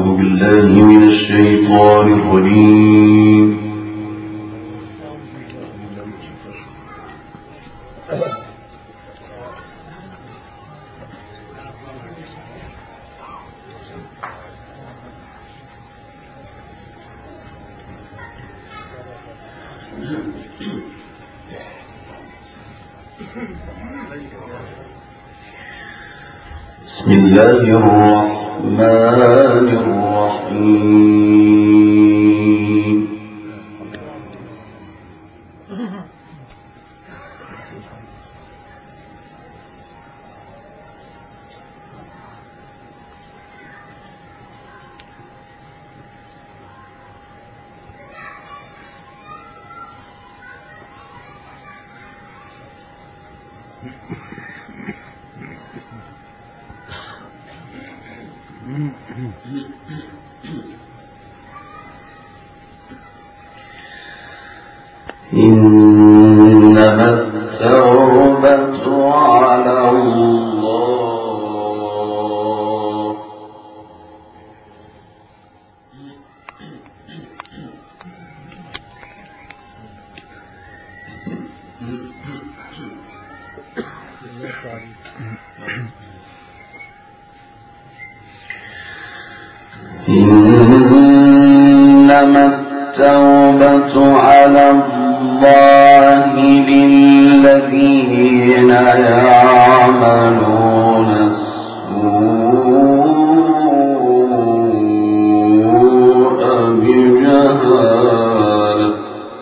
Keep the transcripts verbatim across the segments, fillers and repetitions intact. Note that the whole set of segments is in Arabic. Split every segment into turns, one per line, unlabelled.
أعوذ بالله من الشيطان الرجيم. بسم الله الرحمن الرحيم. إنما التوبة على الله إنما التوبة على الله للذين يعملون السوء بجهالة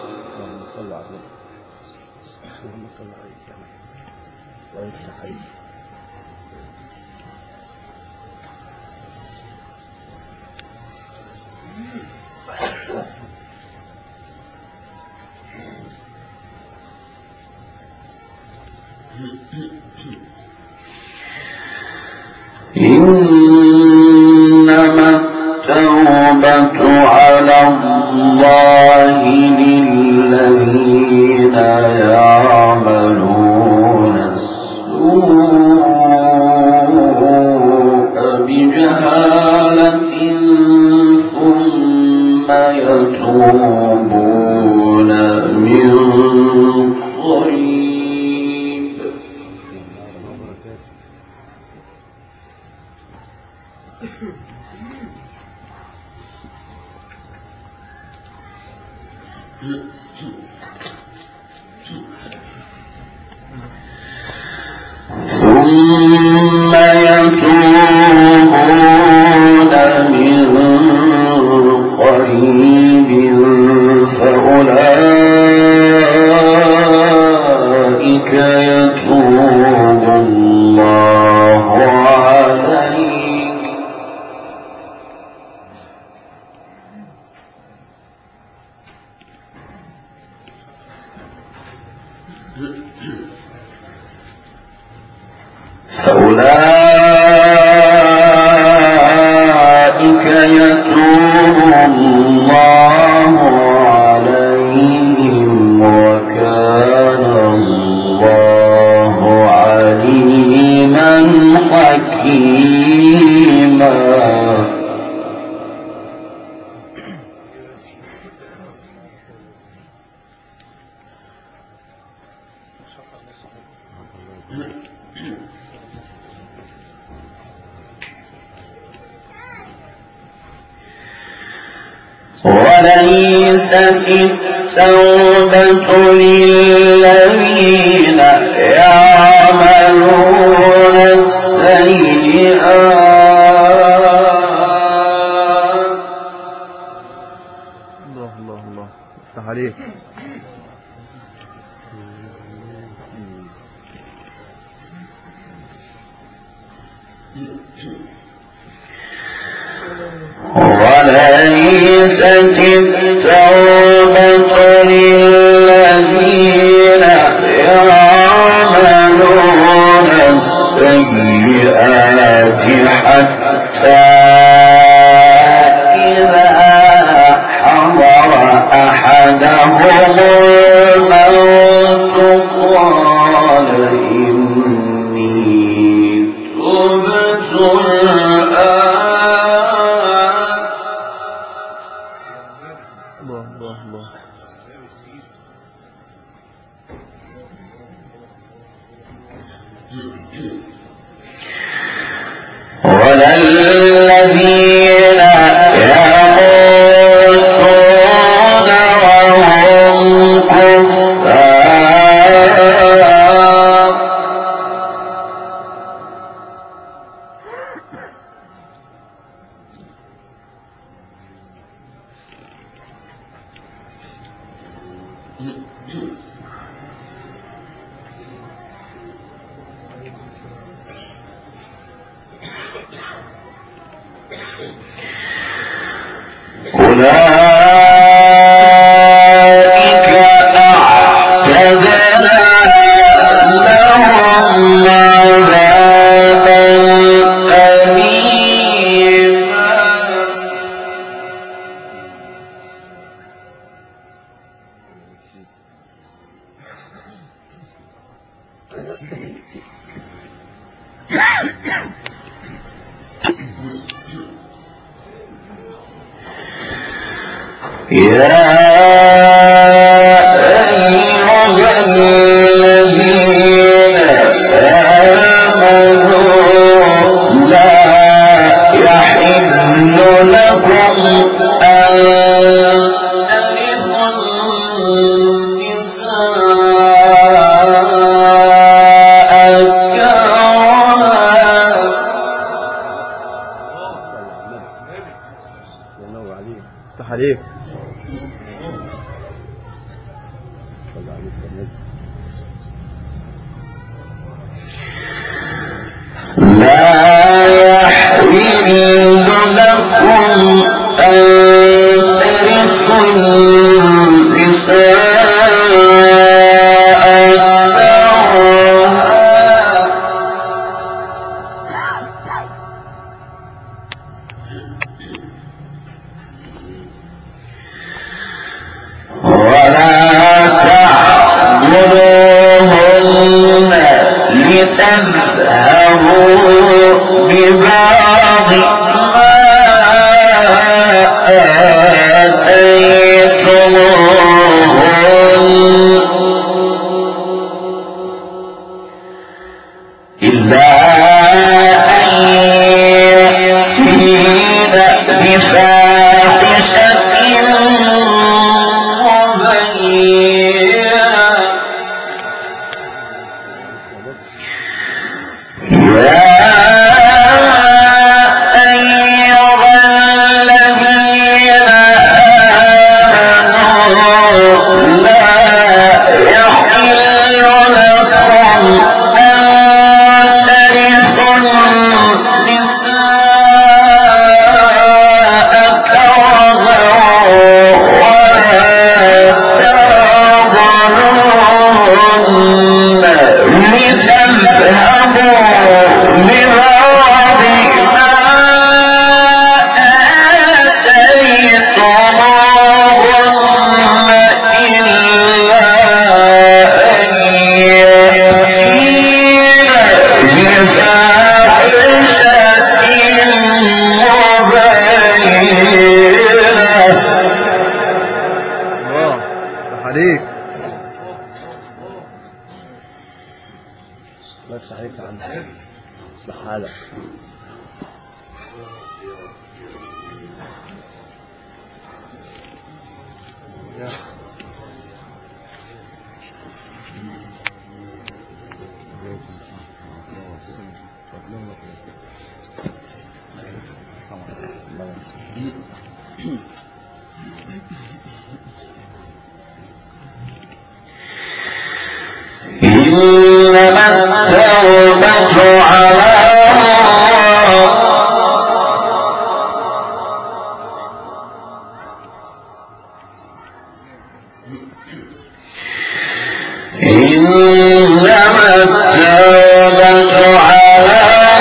إنما التوبة على الله للذين يعملون السوء بجهالة ثم يتوبون من قريب ثم يتوبون من قريب فأولئك يتوب الله عليهم فأولئك يتوب الله عليهم وكان الله عليما حكيما. وليست التوبة للذين يعملون السيئات.
الله الله الله افتح عليك.
وليست التوبة للذين يعملون السيئات حتى إذا حضر أحدهم الموت قال إني تبت الآن أولئك أعتدنا لهم عذابا أليما. يا أيها الذين آمنوا لا يحل لكم أن ترثوا النساء
افتح عليك.
لا يحل لكم أن ترثوا النساء كرها ولا تعضلوهن لتذهبوا ببعض ما آتيتموهن إلا أن يأتين بفاحشة مبينة. يا أيها الذين آمنوا لا يحل لكم أن ترثوا النساء كرها ولا تعضلوهن لتذهبوا ببعض ما آتيتموهن إلا أن يأتين بفاحشة مبينة.
الله افتح عليك. الله يفتح عليك يا عم. اصلح حالك.
إنما التوبة على إنما التوبة على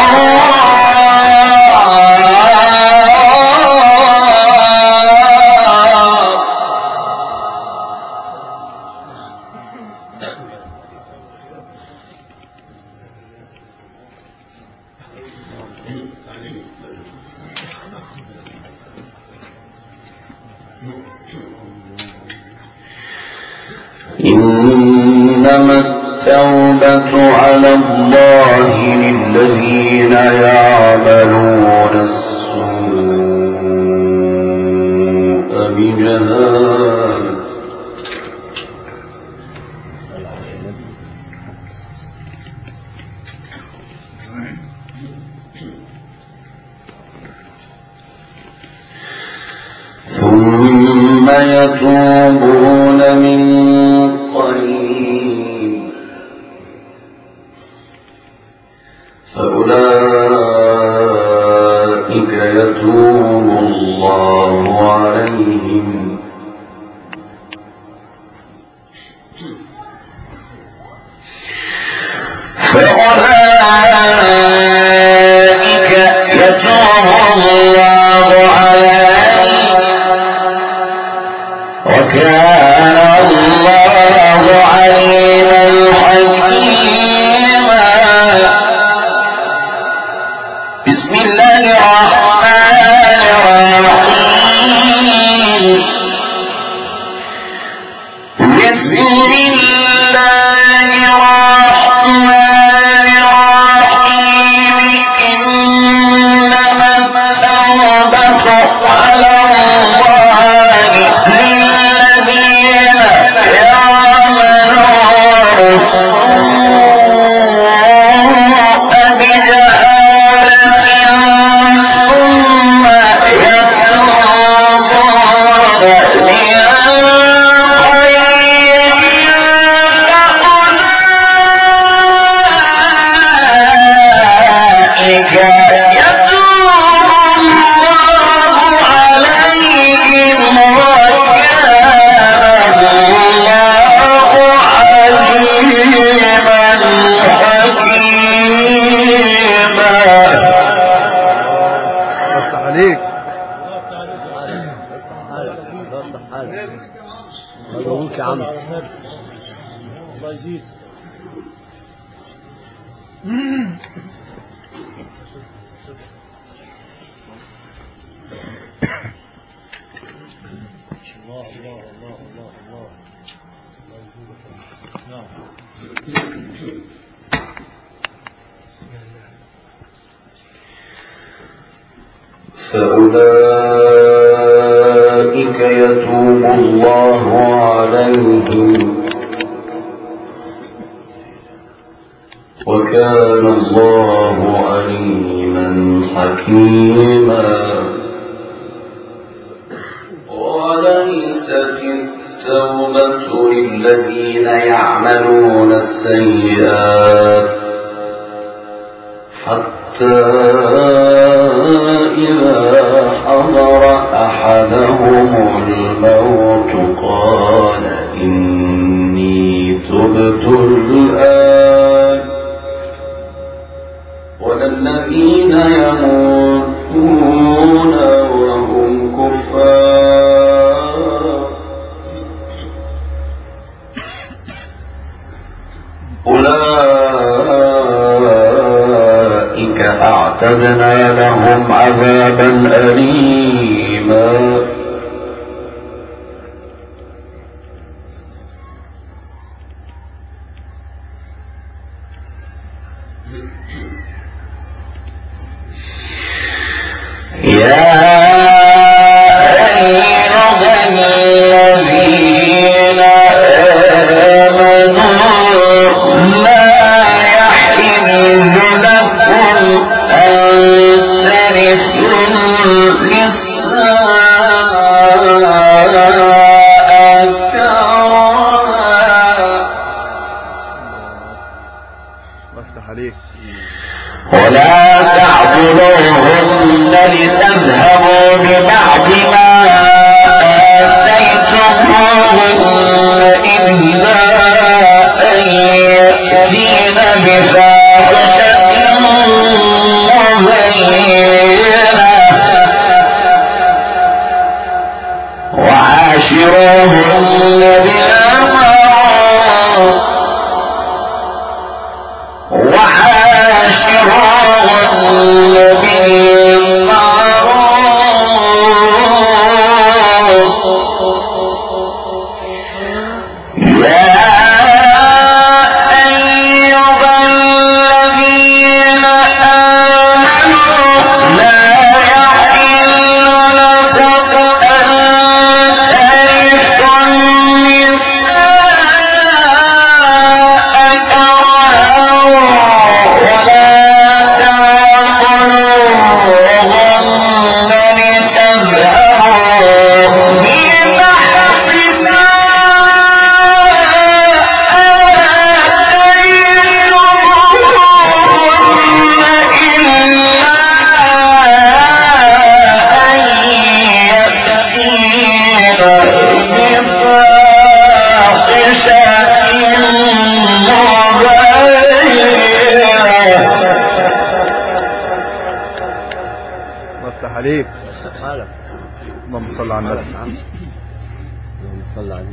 إنما التوبة على الله للذين يعملون السوء بجهالة ثم ثم يتوبون من قريب فأولئك يتوب الله عليهم فأولئك يتوب الله عليهم وكان الله عليما حكيما. بسم الله الرحمن الرحيم. بسم الله الرحمن الرحيم. إنما التوبة على الله للذين يعملون السوء بجهالة ثم يتوبون من قريب فأولئك
عليك. مبروك يا عم. الله يجيك. الله الله الله الله الله نعم.
فأولئك يتوب الله عليهم وكان الله عليما حكيما. وليست التوبة للذين يعملون السيئات حتى إذا حضر أحدهم الموت قال إني تبت الآن ولا الذين يموتون وهم كفار أولئك أعتدنا لهم عذابا أليما. يا أيها الذين آمنوا لا يحل لكم أن ترثوا النساء كرها ولا تعضلوهن لتذهبوا ببعض ما آتيتموهن إلا أن يأتين بفاحشة مبينة
حالك.
اللهم صل على النبي.
اللهم صل عليه.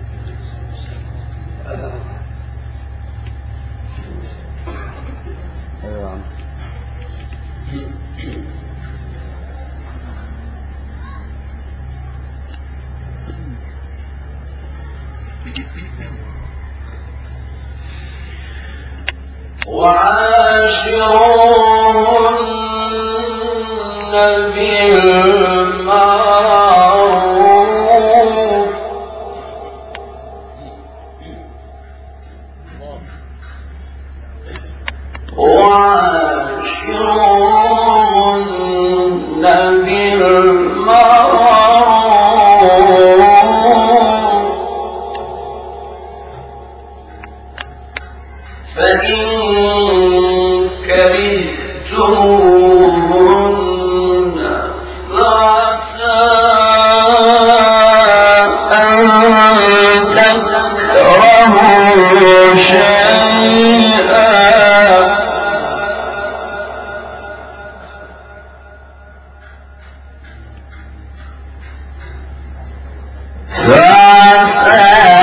ايوه يا عم.
وعاشروهن بالمعروف وعاشروهن بالمعروف فإن كرهتموهن فعسى أن تكرهوا شيئا فعسى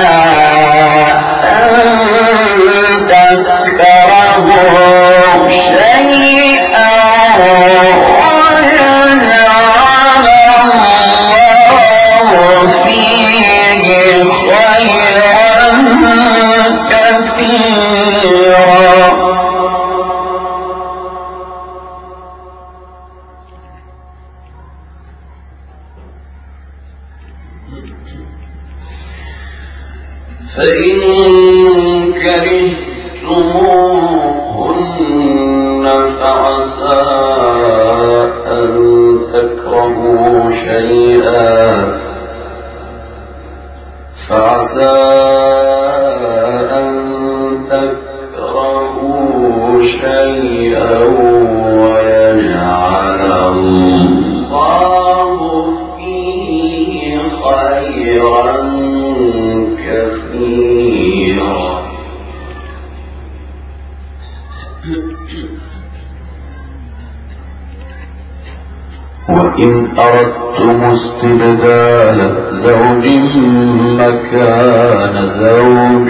تكرهوا شيئا ويجعل الله فيه خيرا كثيرا فإن كرهتموهن فعسى أن تكرهوا شيئا فعسى أن تكرهوا شيئا ويجعل الله فيه خيرا كثيرا وإن أردتم استبدال زوج مكان زوج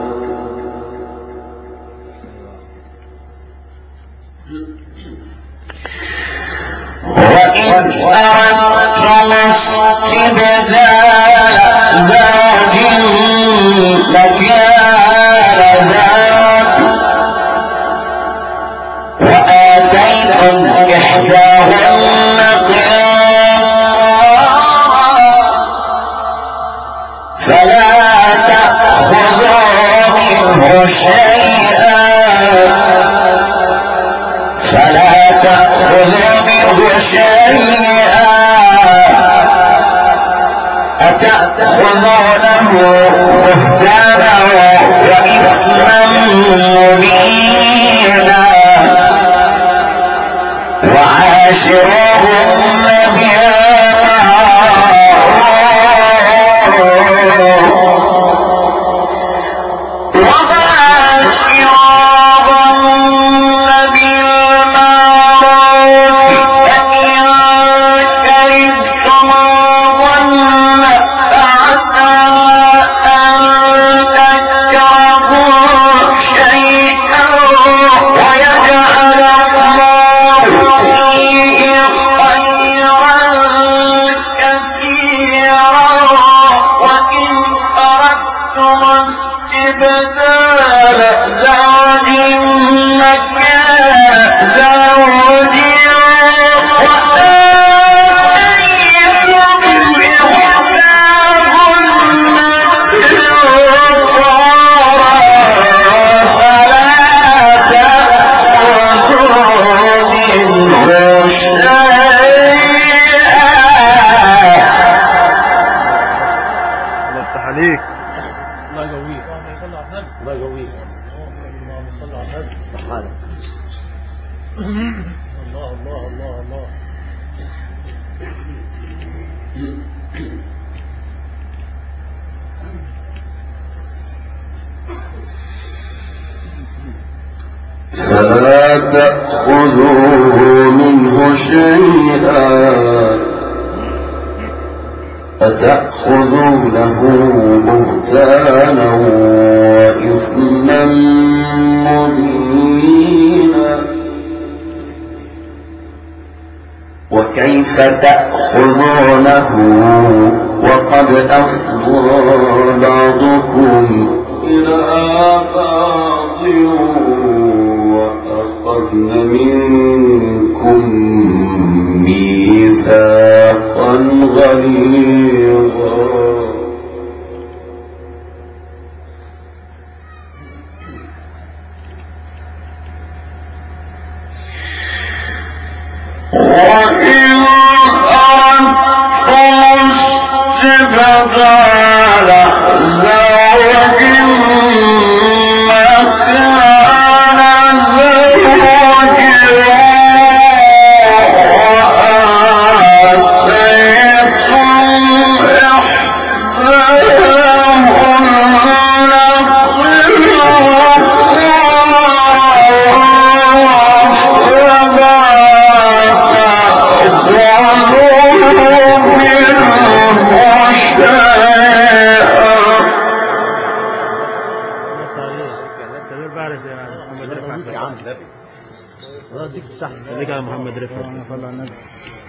وإن أردتم استبدال زوج مكان زوج وآتيتم إحداهن قنطارا فلا تأخذوا منه شيئا فلا تأخذوا منه شيئا أتأخذونه بهتانا وإثما مبينا وعاشروهن بالمعروف وعاشروهن بالمعروف فإن كرهتموهن فعسى أن تكرهوا شيئا ويجعل الله فيه خيرا كثيرا وإن أردتم استبدال زوج مكان زوج وآتيتم إحداهن قنطارا فلا تأخذوا منه شيئا.
الله يفتح عليك.
الله يقويك. الله يقويك. اللهم صل على النبي. سبحانك. الله الله الله الله.
فلا تأخذوه منه شيئا أتأخذونه بهتانا وإثما مبينا وكيف تأخذونه وقد أفضى بعضكم إلى بعض وأخذن منكم ميثاقا غليظا وإن أردتم استبدال زوج مكان زوج وآتيتم إحداهن
اديك الصح خليك على محمد رفعت صلى على النبي.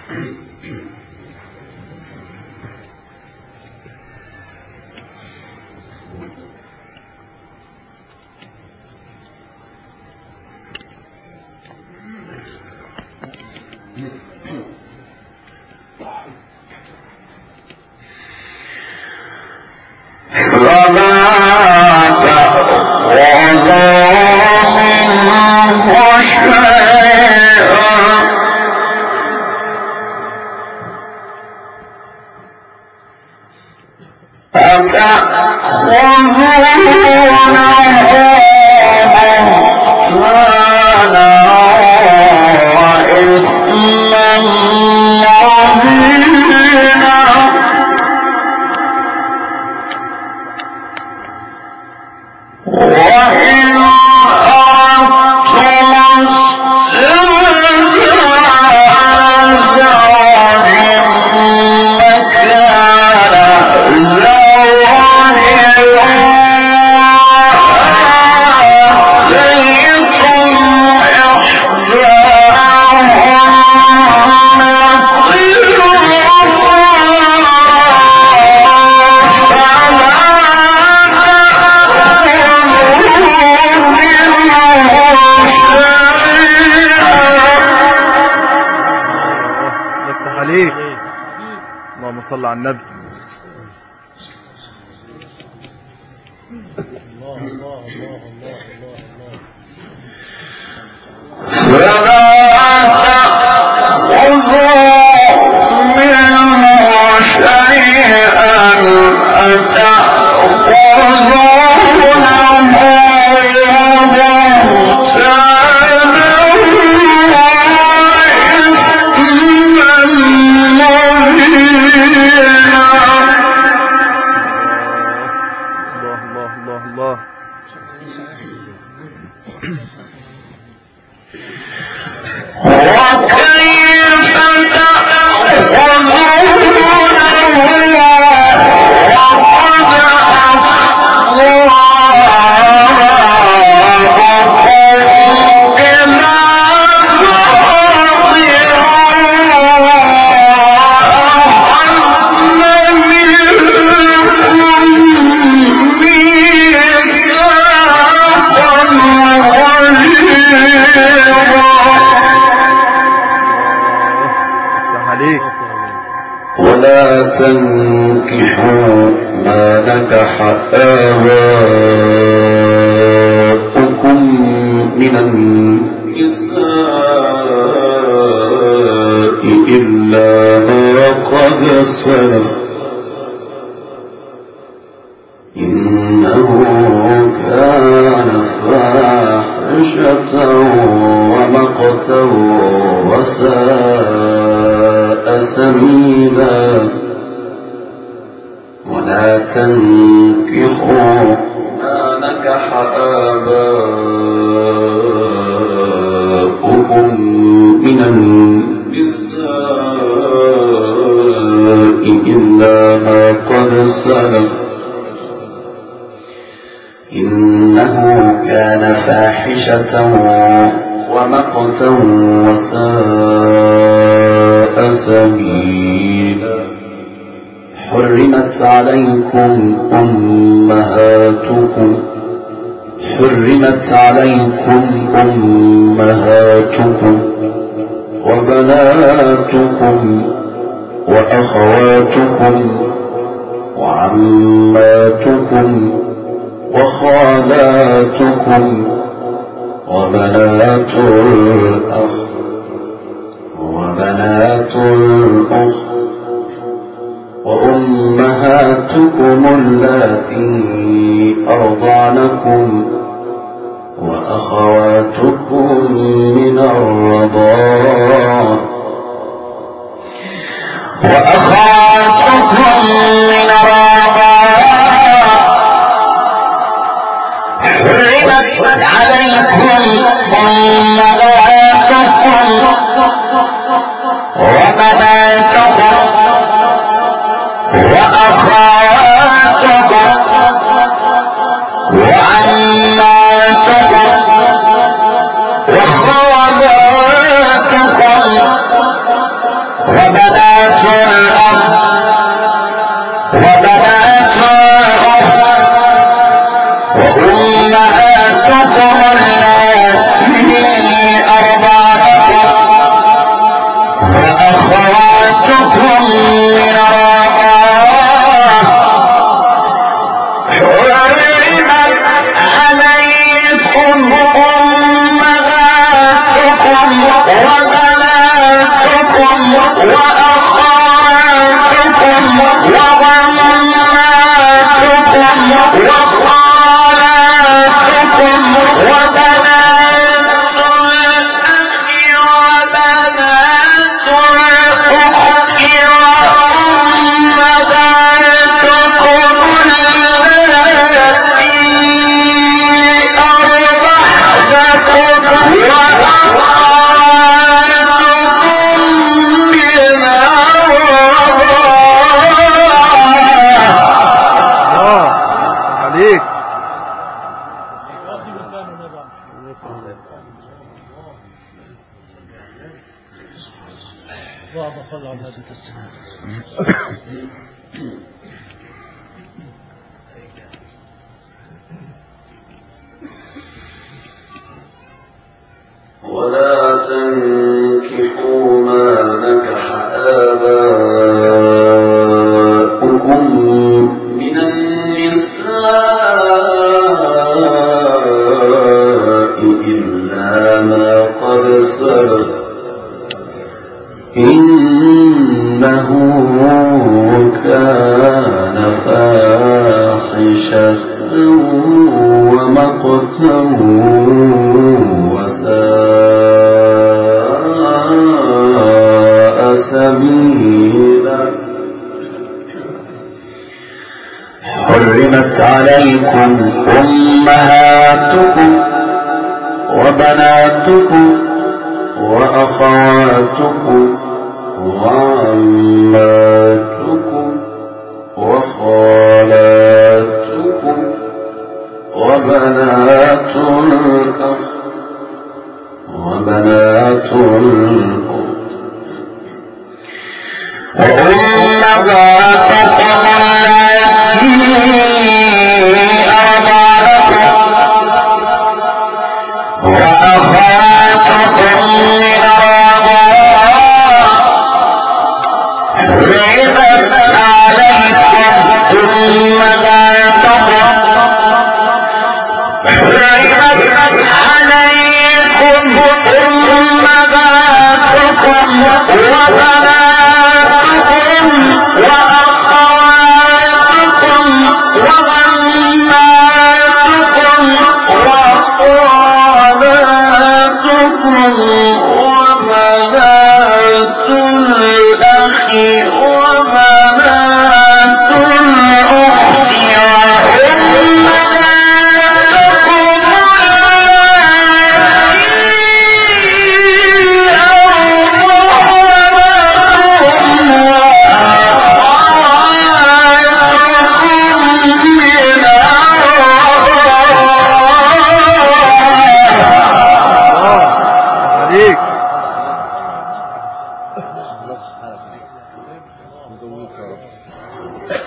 اللهم صل على النبي.
الله الله الله الله الله
فلا تأخذوا منه شيئا أتأخذونه بهتانا وإثما مبينا.
الله الله الله الله.
وكيف تأخذونه وقد أفضى بعضكم إلى ولا تنكحوا ما نكح آباؤكم من النساء إلا ما قد سلف إنه كان فاحشة ومقتا وساء سبيلا. ولا تنكحوا ما نكح آباؤكم من النساء إلا ما قد سلف إنه كان فاحشة ومقتا وساء سبيلا حرمت عليكم أمهاتكم حرمت عليكم أمهاتكم وبناتكم وأخواتكم وعماتكم وخالاتكم وبنات الأخ وبنات الأخت وأمهاتكم اللاتي أرضعنكم وأخواتكم من الرضاعة وأخواتكم من الرضاعة حرمت عليكم أمهاتكم وبناتكم وأخواتكم وعماتكم وخالاتكم وبنات الأخ وبنات الأخت وأمهاتكم اللاتي أرضعنكم وأخواتكم من الرضاعة حرمت عليكم أمهاتكم وبناتكم وأخواتكم وعماتكم وخالاتكم وبنات الأخ وبنات الأخت وأمهاتكم اللاتي أرضعنكم وأخواتكم من الرضاعة.
الله عليك.
اللهم صل على النبي.
ولا تنكحوا ما نكح آباؤكم من النساء إلا ما قد سلف إنه كان فاحشة ومقتا وساء سبيلا حرمت عليكم أمهاتكم وبناتكم وأخواتكم وعماتكم وخالاتكم وبنات الأخ وبنات الأخت وأمهاتكم اللاتي أرضعنكم وأخواتكم من الرضاعة حرمت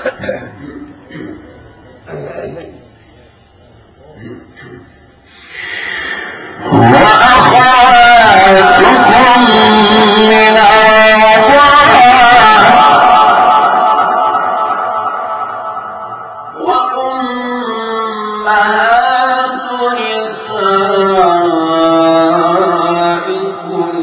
وأخواتكم من الرضاعة وأمهات نسائكم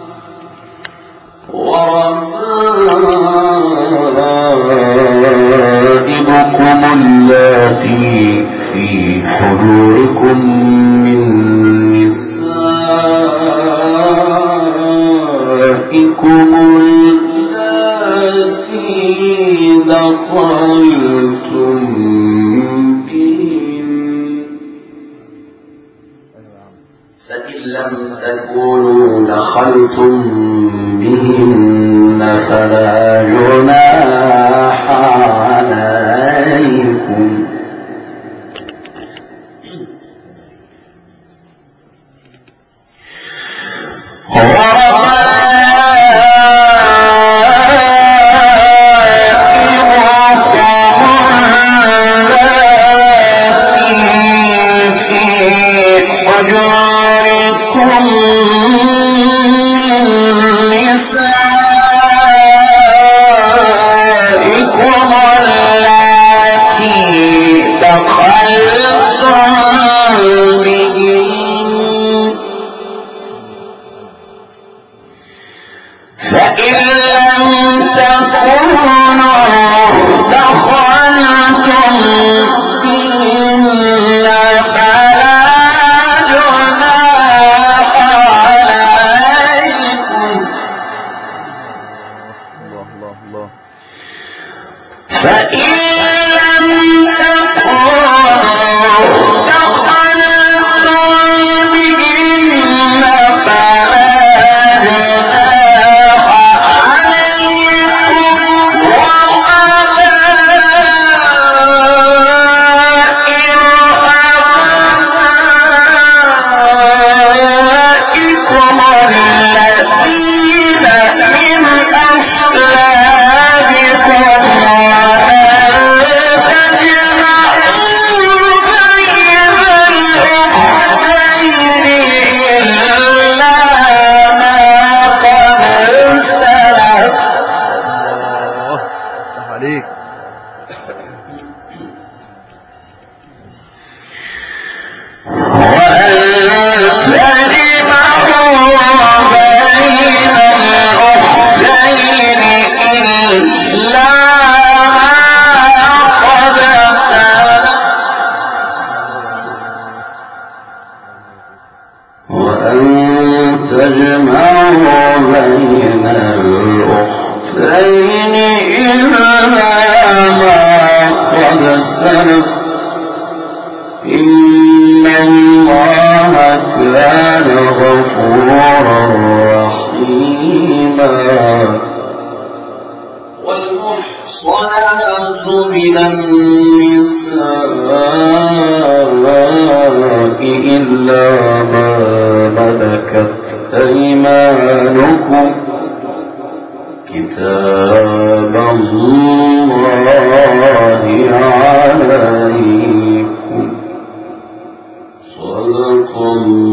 وربائبكم اللاتي في حجوركم من نسائكم اللاتي دخلتم بهن فإن لم تكونوا دخلتم بهن فلا جناح عليكم
صدق الله.